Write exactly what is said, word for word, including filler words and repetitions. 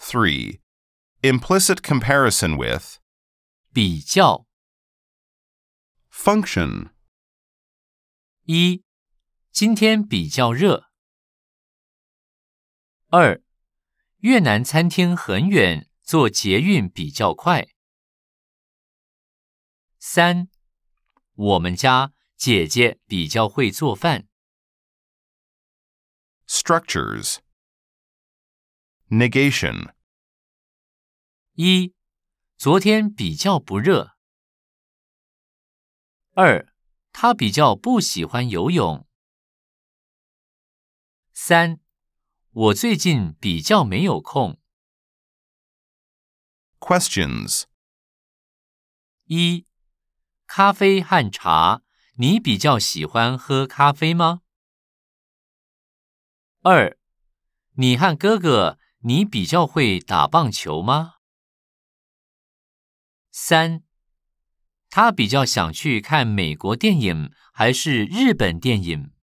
three. Implicit comparison with 比较。 function. 一，今天比较热。二，越南餐厅很远，坐捷运比较快。三，我们家姐姐比较会做饭。 Structures. Negation. 一，昨天比较不热。二，他比较不喜欢游泳。三，我最近比较没有空。 Questions. 一，咖啡和茶，你比较喜欢喝咖啡吗？二，你和哥哥，你比较会打棒球吗？三，他比较想去看美国电影还是日本电影？